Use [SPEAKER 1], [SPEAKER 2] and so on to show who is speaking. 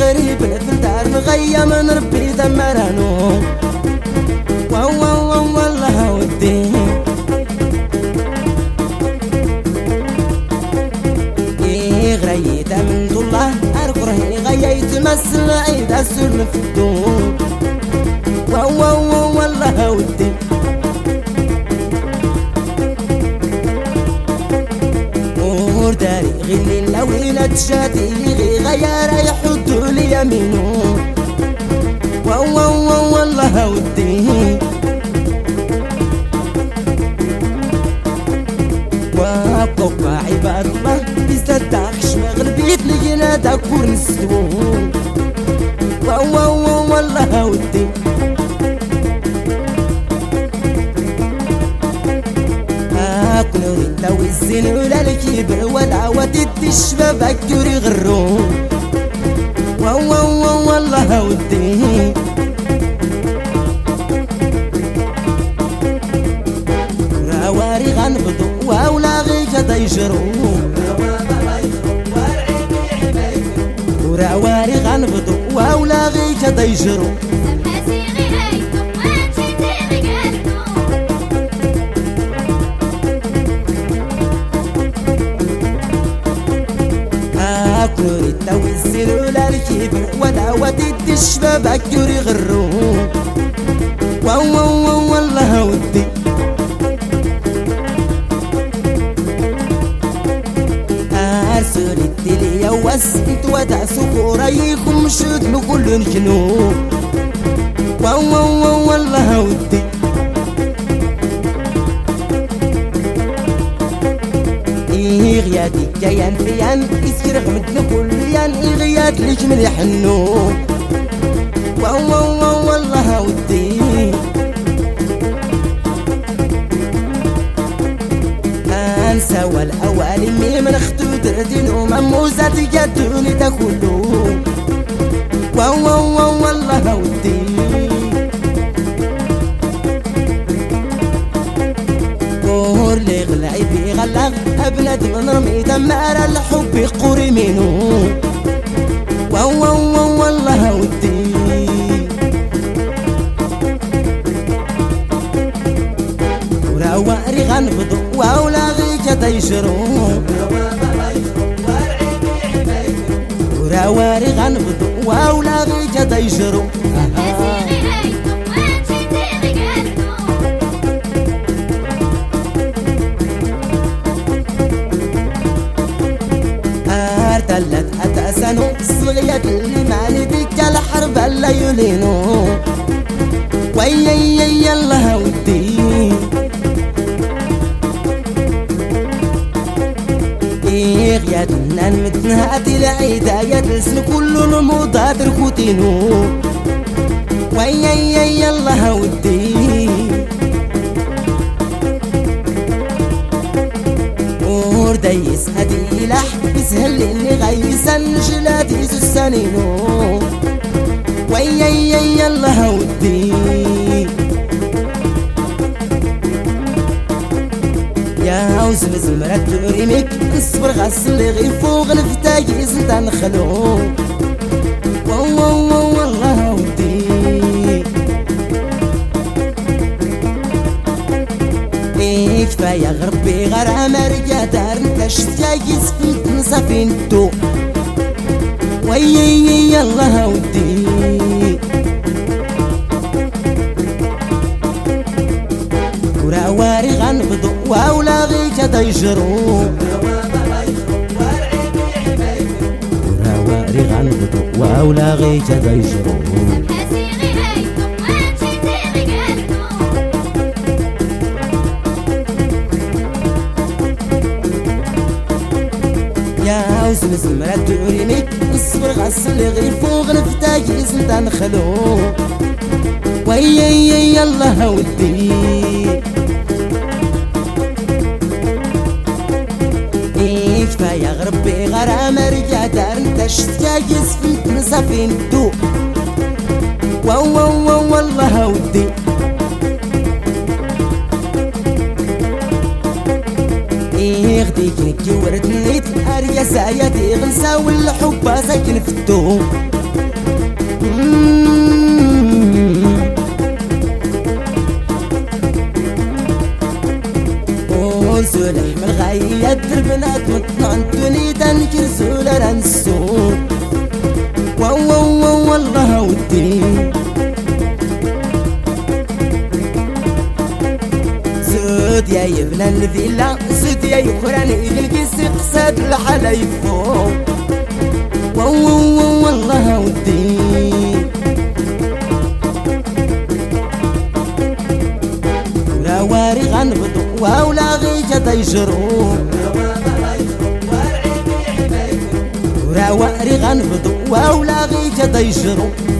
[SPEAKER 1] غريب في الدار مغيا من ربي دمرانو والله ودي غريت من الله أركره غيت مسل عيد السلم في الدون والله ودي داري غير اللوينة تشاتي غير يحدوا لي يمينو والله ودي وقوقع عباد الله بيستدعكش مغربيت لينا داكور نسلو والله ودي نوري لو الزين ولا الكبر ولا وديت الشباب أكيوري غرون والله ودي راواري غنبضو ولا غيك تيجرو وراواري غنبضو ولا غيك تيجرو نوري لو الزين ولا الكبر ولا وديت الشباب أكيوري غرون والله ودي أرسل الدليا وسنت ودع سكوريكم شد لكل الجنوب والله ودي غيادي كيان فيان يسكر غمدنا كل يان غياد ليك من يحنو والله ودي انسى والاوالي من اختو دردين ومموزاتي جدوني دا كلو والله ودي اللي غلعي في غلغ أبلاد من رمي دمار الحب قوري منو والله ودي وراواري غنبضو ولا غيك تيجرو وراواري غنبضو ولا غيك تيجرو تلت أتأسنو صغيت اللي مالي ديك الحرب اللي يلينو الله ودي غيادنا المتنهاتي العيداية تلسن كل الموضات ركوتينو الله ودي ديس هدي لح يسهل اللي غيسن جلاتي سسانينو الله ودي يا عوز مزمرة توريمك نصبر غسل اللي غي فوق الفتاي زنت نخلو والله ودي كفاية غربي غرامة رجع دار نتشتيا يسفنت نصفينتو الله ودي وراواري غنبضو ولا غيك تيجرو وراواري غنبضو ولا غيك تيجرو يا عوز مزمرة توريمك نصبر غسل اللي غير فوق الفتاي زنت نخلو الله ودي كفاية غربي غرامة رجع دار نتشتيا يسفنت نصفينتو والله ودي غديك نكي ورد نيت اريا سايا دي غنسا والحب ساكن في الدوم لحم الغاية دربنات مطنعتني تنكر سولا نسو والله ودي زود يا ابن الفيلا زود يا يخراني القيس قصاد الحلا يفوق والله ودي واري غنبضو واولا غيجة تيجرو واري غنبضو واولا غيجة تيجرو